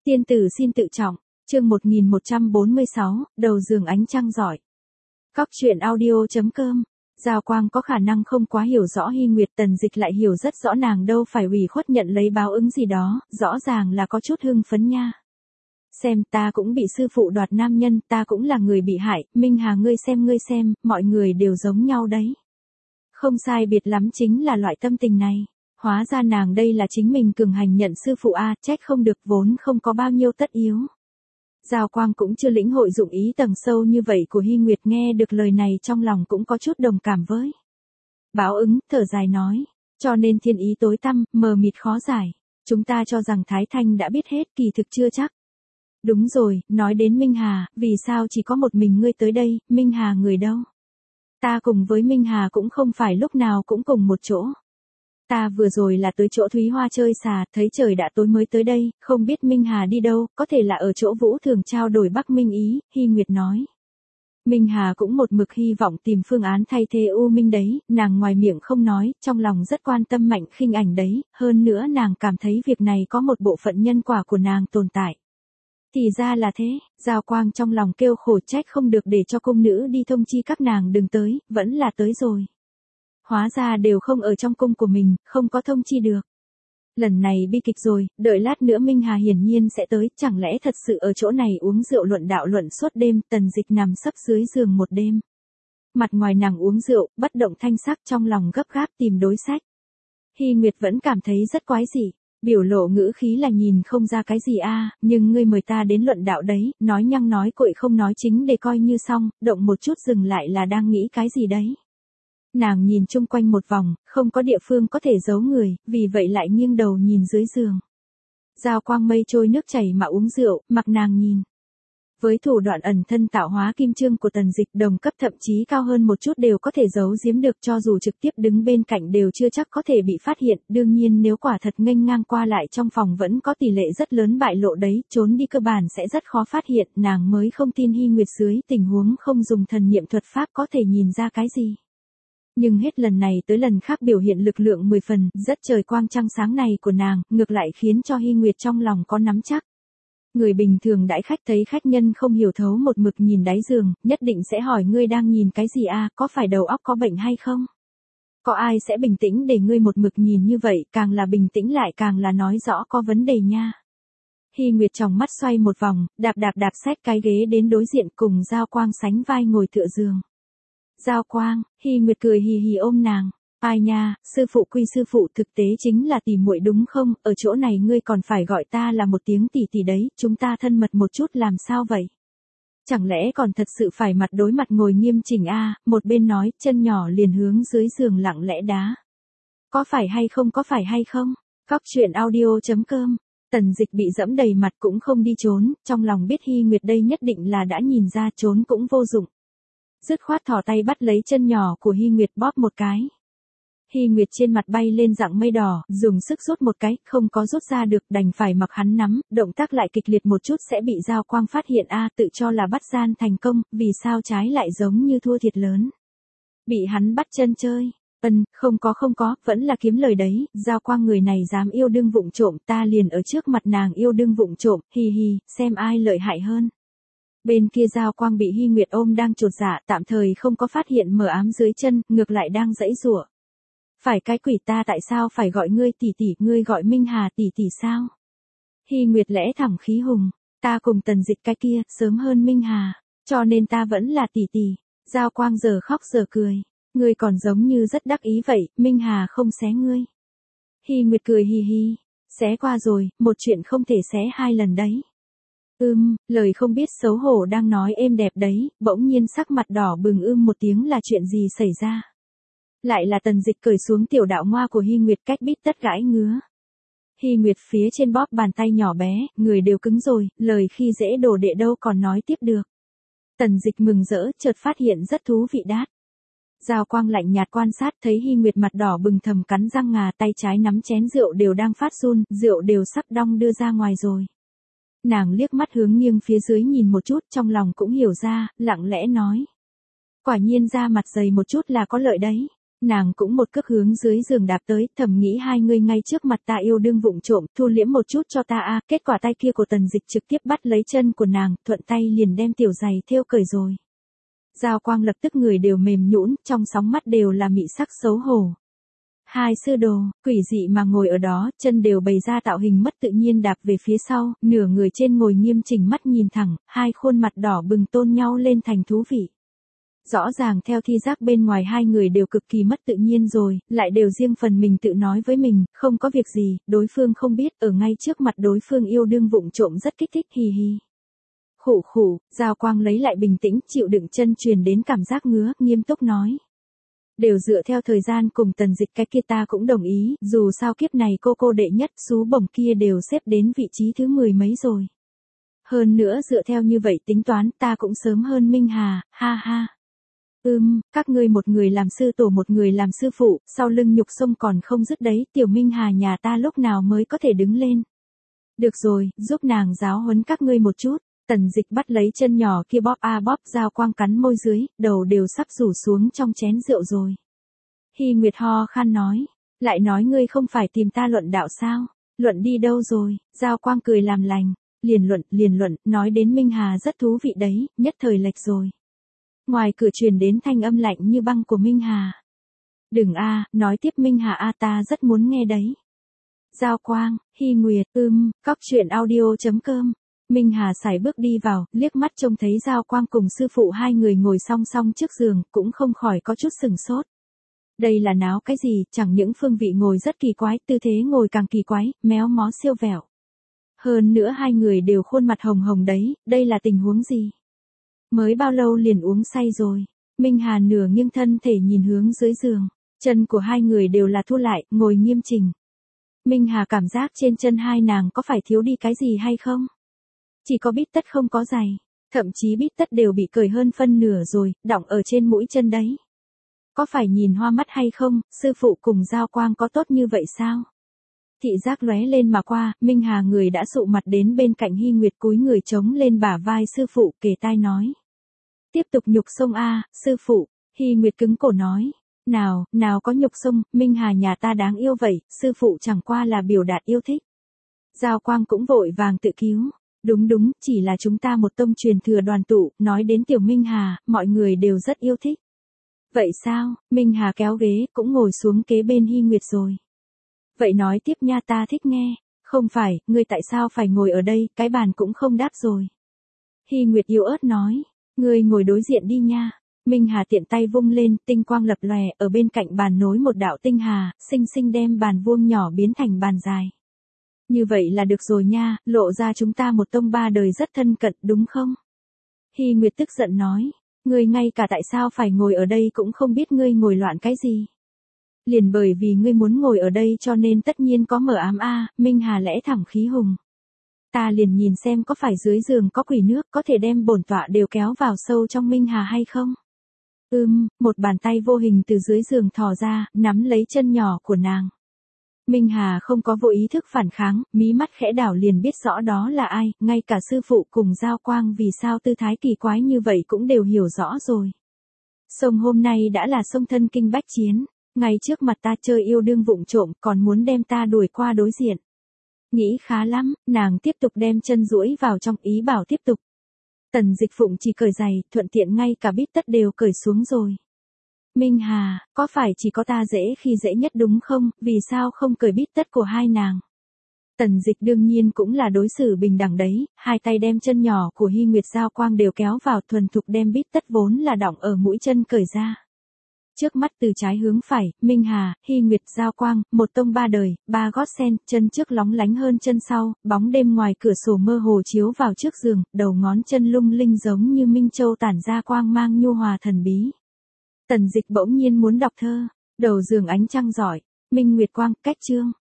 Tiên tử xin tự trọng, chương 1146, đầu giường ánh trăng giỏi. Cóc truyện audio.com. Giao Quang có khả năng không quá hiểu rõ Hy Nguyệt, Tần Dịch lại hiểu rất rõ nàng đâu phải ủy khuất nhận lấy báo ứng gì đó, rõ ràng là có chút hưng phấn nha. Xem, ta cũng bị sư phụ đoạt nam nhân, ta cũng là người bị hại, Minh Hà ngươi xem, mọi người đều giống nhau đấy. Không sai biệt lắm chính là loại tâm tình này. Hóa ra nàng đây là chính mình cường hành nhận sư phụ a, trách không được, vốn không có bao nhiêu tất yếu. Giao Quang cũng chưa lĩnh hội dụng ý tầng sâu như vậy của Hy Nguyệt, nghe được lời này trong lòng cũng có chút đồng cảm với. Báo ứng, thở dài nói, cho nên thiên ý tối tăm, mờ mịt khó giải. Chúng ta cho rằng Thái Thanh đã biết hết, kỳ thực chưa chắc. Đúng rồi, nói đến Minh Hà, vì sao chỉ có một mình ngươi tới đây, Minh Hà người đâu? Ta cùng với Minh Hà cũng không phải lúc nào cũng cùng một chỗ. Ta vừa rồi là tới chỗ Thúy Hoa chơi xà, thấy trời đã tối mới tới đây, không biết Minh Hà đi đâu, có thể là ở chỗ Vũ Thường trao đổi Bắc Minh ý, Hy Nguyệt nói. Minh Hà cũng một mực hy vọng tìm phương án thay thế U Minh đấy, nàng ngoài miệng không nói, trong lòng rất quan tâm Mạnh Khinh Ảnh đấy, hơn nữa nàng cảm thấy việc này có một bộ phận nhân quả của nàng tồn tại. Thì ra là thế, Giao Quang trong lòng kêu khổ, trách không được để cho cung nữ đi thông chi các nàng đừng tới, vẫn là tới rồi. Hóa ra đều không ở trong cung của mình, không có thông chi được. Lần này bi kịch rồi, đợi lát nữa Minh Hà hiển nhiên sẽ tới, chẳng lẽ thật sự ở chỗ này uống rượu luận đạo luận suốt đêm. Tần Dịch nằm sấp dưới giường một đêm. Mặt ngoài nàng uống rượu, bất động thanh sắc, trong lòng gấp gáp tìm đối sách. Hy Nguyệt vẫn cảm thấy rất quái dị, biểu lộ ngữ khí là nhìn không ra cái gì a, nhưng ngươi mời ta đến luận đạo đấy, nói nhăng nói cuội không nói chính để coi như xong, động một chút dừng lại là đang nghĩ cái gì đấy. Nàng nhìn chung quanh một vòng, không có địa phương có thể giấu người, vì vậy lại nghiêng đầu nhìn dưới giường. Giao Quang mây trôi nước chảy mà uống rượu, mặc nàng nhìn. Với thủ đoạn ẩn thân tạo hóa kim chương của Tần Dịch, đồng cấp thậm chí cao hơn một chút đều có thể giấu giếm được, cho dù trực tiếp đứng bên cạnh đều chưa chắc có thể bị phát hiện, đương nhiên nếu quả thật nghênh ngang qua lại trong phòng vẫn có tỷ lệ rất lớn bại lộ đấy, trốn đi cơ bản sẽ rất khó phát hiện, nàng mới không tin Hy Nguyệt dưới tình huống không dùng thần niệm thuật pháp có thể nhìn ra cái gì. Nhưng hết lần này tới lần khác biểu hiện lực lượng 10 phần, rất trời quang trăng sáng này của nàng, ngược lại khiến cho Hy Nguyệt trong lòng có nắm chắc. Người bình thường đãi khách thấy khách nhân không hiểu thấu một mực nhìn đáy giường, nhất định sẽ hỏi ngươi đang nhìn cái gì a, có phải đầu óc có bệnh hay không? Có ai sẽ bình tĩnh để ngươi một mực nhìn như vậy, càng là bình tĩnh lại càng là nói rõ có vấn đề nha. Hy Nguyệt trong mắt xoay một vòng, đạp xách cái ghế đến đối diện cùng Giao Quang sánh vai ngồi tựa giường. Giao Quang, Hy Nguyệt cười hì hì ôm nàng. Ai nha, sư phụ quy sư phụ, thực tế chính là tỷ muội đúng không, ở chỗ này ngươi còn phải gọi ta là một tiếng tỷ tỷ đấy, chúng ta thân mật một chút làm sao vậy? Chẳng lẽ còn thật sự phải mặt đối mặt ngồi nghiêm chỉnh a? Một bên nói, chân nhỏ liền hướng dưới giường lặng lẽ đá. Có phải hay không? Cóc truyện audio.com. Tần Dịch bị dẫm đầy mặt cũng không đi trốn, trong lòng biết Hy Nguyệt đây nhất định là đã nhìn ra, trốn cũng vô dụng. Dứt khoát thò tay bắt lấy chân nhỏ của Hy Nguyệt bóp một cái. Hy Nguyệt trên mặt bay lên dạng mây đỏ, dùng sức rút một cái, không có rút ra được, đành phải mặc hắn nắm, động tác lại kịch liệt một chút sẽ bị Giao Quang phát hiện a, tự cho là bắt gian thành công, vì sao trái lại giống như thua thiệt lớn. Bị hắn bắt chân chơi. Không có, vẫn là kiếm lời đấy, Giao Quang người này dám yêu đương vụng trộm, ta liền ở trước mặt nàng yêu đương vụng trộm, hì hì, xem ai lợi hại hơn. Bên kia Giao Quang bị Hy Nguyệt ôm đang chột dạ, tạm thời không có phát hiện mờ ám dưới chân, ngược lại đang giãy giụa. Phải cái quỷ, ta tại sao phải gọi ngươi tỷ tỷ, ngươi gọi Minh Hà tỷ tỷ sao? Hy Nguyệt lẽ thẳng khí hùng, ta cùng Tần Dịch cái kia, sớm hơn Minh Hà, cho nên ta vẫn là tỷ tỷ. Giao Quang giờ khóc giờ cười, ngươi còn giống như rất đắc ý vậy, Minh Hà không xé ngươi. Hy Nguyệt cười hì hì, xé qua rồi, một chuyện không thể xé hai lần đấy. Lời không biết xấu hổ đang nói êm đẹp đấy, bỗng nhiên sắc mặt đỏ bừng một tiếng, là chuyện gì xảy ra? Lại là Tần Dịch cởi xuống tiểu đạo ngoa của Hy Nguyệt, cách bít tất gãi ngứa. Hy Nguyệt phía trên bóp bàn tay nhỏ bé, người đều cứng rồi, lời khi dễ đồ đệ đâu còn nói tiếp được. Tần Dịch mừng rỡ, chợt phát hiện rất thú vị đát. Giao Quang lạnh nhạt quan sát, thấy Hy Nguyệt mặt đỏ bừng thầm cắn răng ngà, tay trái nắm chén rượu đều đang phát run, rượu đều sắp đong đưa ra ngoài rồi. Nàng liếc mắt hướng nghiêng phía dưới nhìn một chút, trong lòng cũng hiểu ra, lặng lẽ nói. Quả nhiên da mặt dày một chút là có lợi đấy. Nàng cũng một cước hướng dưới giường đạp tới, thầm nghĩ hai người ngay trước mặt ta yêu đương vụng trộm, thu liễm một chút cho ta a. Kết quả tay kia của Tần Dịch trực tiếp bắt lấy chân của nàng, thuận tay liền đem tiểu giày thêu cởi rồi. Giao Quang lập tức người đều mềm nhũn, trong sóng mắt đều là mị sắc xấu hổ. Hai sư đồ, quỷ dị mà ngồi ở đó, chân đều bày ra tạo hình mất tự nhiên đạp về phía sau, nửa người trên ngồi nghiêm chỉnh mắt nhìn thẳng, hai khuôn mặt đỏ bừng tôn nhau lên thành thú vị. Rõ ràng theo thi giác bên ngoài hai người đều cực kỳ mất tự nhiên rồi, lại đều riêng phần mình tự nói với mình, không có việc gì, đối phương không biết, ở ngay trước mặt đối phương yêu đương vụng trộm rất kích thích, hì hì. Khụ khụ, Giao Quang lấy lại bình tĩnh, chịu đựng chân truyền đến cảm giác ngứa, nghiêm túc nói. Đều dựa theo thời gian cùng Tần Dịch cái kia ta cũng đồng ý, dù sao kiếp này cô đệ nhất xú bổng kia đều xếp đến vị trí thứ 10 mấy rồi. Hơn nữa dựa theo như vậy tính toán ta cũng sớm hơn Minh Hà, ha ha. Các ngươi một người làm sư tổ một người làm sư phụ, sau lưng nhục sông còn không dứt đấy, tiểu Minh Hà nhà ta lúc nào mới có thể đứng lên. Được rồi, giúp nàng giáo huấn các ngươi một chút. Tần Dịch bắt lấy chân nhỏ kia bóp a bóp, Giao Quang cắn môi dưới, đầu đều sắp rủ xuống trong chén rượu rồi. Hy Nguyệt ho khan nói, lại nói ngươi không phải tìm ta luận đạo sao, luận đi đâu rồi, Giao Quang cười làm lành, liền luận, nói đến Minh Hà rất thú vị đấy, nhất thời lệch rồi. Ngoài cửa truyền đến thanh âm lạnh như băng của Minh Hà. Đừng a, nói tiếp Minh Hà a, ta rất muốn nghe đấy. Giao Quang, Hy Nguyệt, cóc truyện audio.com. Minh Hà sải bước đi vào, liếc mắt trông thấy Giao Quang cùng sư phụ hai người ngồi song song trước giường, cũng không khỏi có chút sừng sốt. Đây là náo cái gì, chẳng những phương vị ngồi rất kỳ quái, tư thế ngồi càng kỳ quái, méo mó siêu vẹo. Hơn nữa hai người đều khuôn mặt hồng hồng đấy, đây là tình huống gì? Mới bao lâu liền uống say rồi? Minh Hà nửa nghiêng thân thể nhìn hướng dưới giường, chân của hai người đều là thu lại, ngồi nghiêm chỉnh. Minh Hà cảm giác trên chân hai nàng có phải thiếu đi cái gì hay không? Chỉ có bít tất không có giày, thậm chí bít tất đều bị cởi hơn phân nửa rồi, đọng ở trên mũi chân đấy. Có phải nhìn hoa mắt hay không, sư phụ cùng Giao Quang có tốt như vậy sao? Thị giác lóe lên mà qua, Minh Hà người đã sụ mặt đến bên cạnh Hy Nguyệt cúi người chống lên bả vai sư phụ kề tai nói. Tiếp tục nhục sông a, sư phụ, Hy Nguyệt cứng cổ nói. Nào có nhục sông, Minh Hà nhà ta đáng yêu vậy, sư phụ chẳng qua là biểu đạt yêu thích. Giao Quang cũng vội vàng tự cứu. Đúng, chỉ là chúng ta một tông truyền thừa đoàn tụ, nói đến tiểu Minh Hà, mọi người đều rất yêu thích. Vậy sao, Minh Hà kéo ghế, cũng ngồi xuống kế bên Hy Nguyệt rồi. Vậy nói tiếp nha, ta thích nghe. Không phải, ngươi tại sao phải ngồi ở đây, cái bàn cũng không đáp rồi. Hy Nguyệt yếu ớt nói, ngươi ngồi đối diện đi nha. Minh Hà tiện tay vung lên, tinh quang lập lòe, ở bên cạnh bàn nối một đạo tinh hà, xinh xinh đem bàn vuông nhỏ biến thành bàn dài. Như vậy là được rồi nha, lộ ra chúng ta một tông ba đời rất thân cận đúng không? Hy Nguyệt tức giận nói, ngươi ngay cả tại sao phải ngồi ở đây cũng không biết, ngươi ngồi loạn cái gì. Liền bởi vì ngươi muốn ngồi ở đây cho nên tất nhiên có mở ám a. Minh Hà lẽ thẳng khí hùng. Ta liền nhìn xem có phải dưới giường có quỷ nước có thể đem bổn tọa đều kéo vào sâu trong Minh Hà hay không? Một bàn tay vô hình từ dưới giường thò ra, nắm lấy chân nhỏ của nàng. Minh Hà không có vô ý thức phản kháng, mí mắt khẽ đảo liền biết rõ đó là ai, ngay cả sư phụ cùng Giao Quang vì sao tư thái kỳ quái như vậy cũng đều hiểu rõ rồi. Sông hôm nay đã là sông thân kinh bách chiến, ngay trước mặt ta chơi yêu đương vụng trộm còn muốn đem ta đuổi qua đối diện. Nghĩ khá lắm, nàng tiếp tục đem chân duỗi vào trong ý bảo tiếp tục. Tần Dịch Phụng chỉ cởi giày, thuận tiện ngay cả bít tất đều cởi xuống rồi. Minh Hà, có phải chỉ có ta dễ khi dễ nhất đúng không, vì sao không cởi bít tất của hai nàng? Tần Dịch đương nhiên cũng là đối xử bình đẳng đấy, hai tay đem chân nhỏ của Hy Nguyệt Giao Quang đều kéo vào, thuần thục đem bít tất vốn là đọng ở mũi chân cởi ra. Trước mắt từ trái hướng phải, Minh Hà, Hy Nguyệt Giao Quang, một tông ba đời, ba gót sen, chân trước lóng lánh hơn chân sau, bóng đêm ngoài cửa sổ mơ hồ chiếu vào trước giường, đầu ngón chân lung linh giống như minh châu tản ra quang mang nhu hòa thần bí. Tần Dịch bỗng nhiên muốn đọc thơ, đầu giường ánh trăng rọi, minh nguyệt quang, cách chương.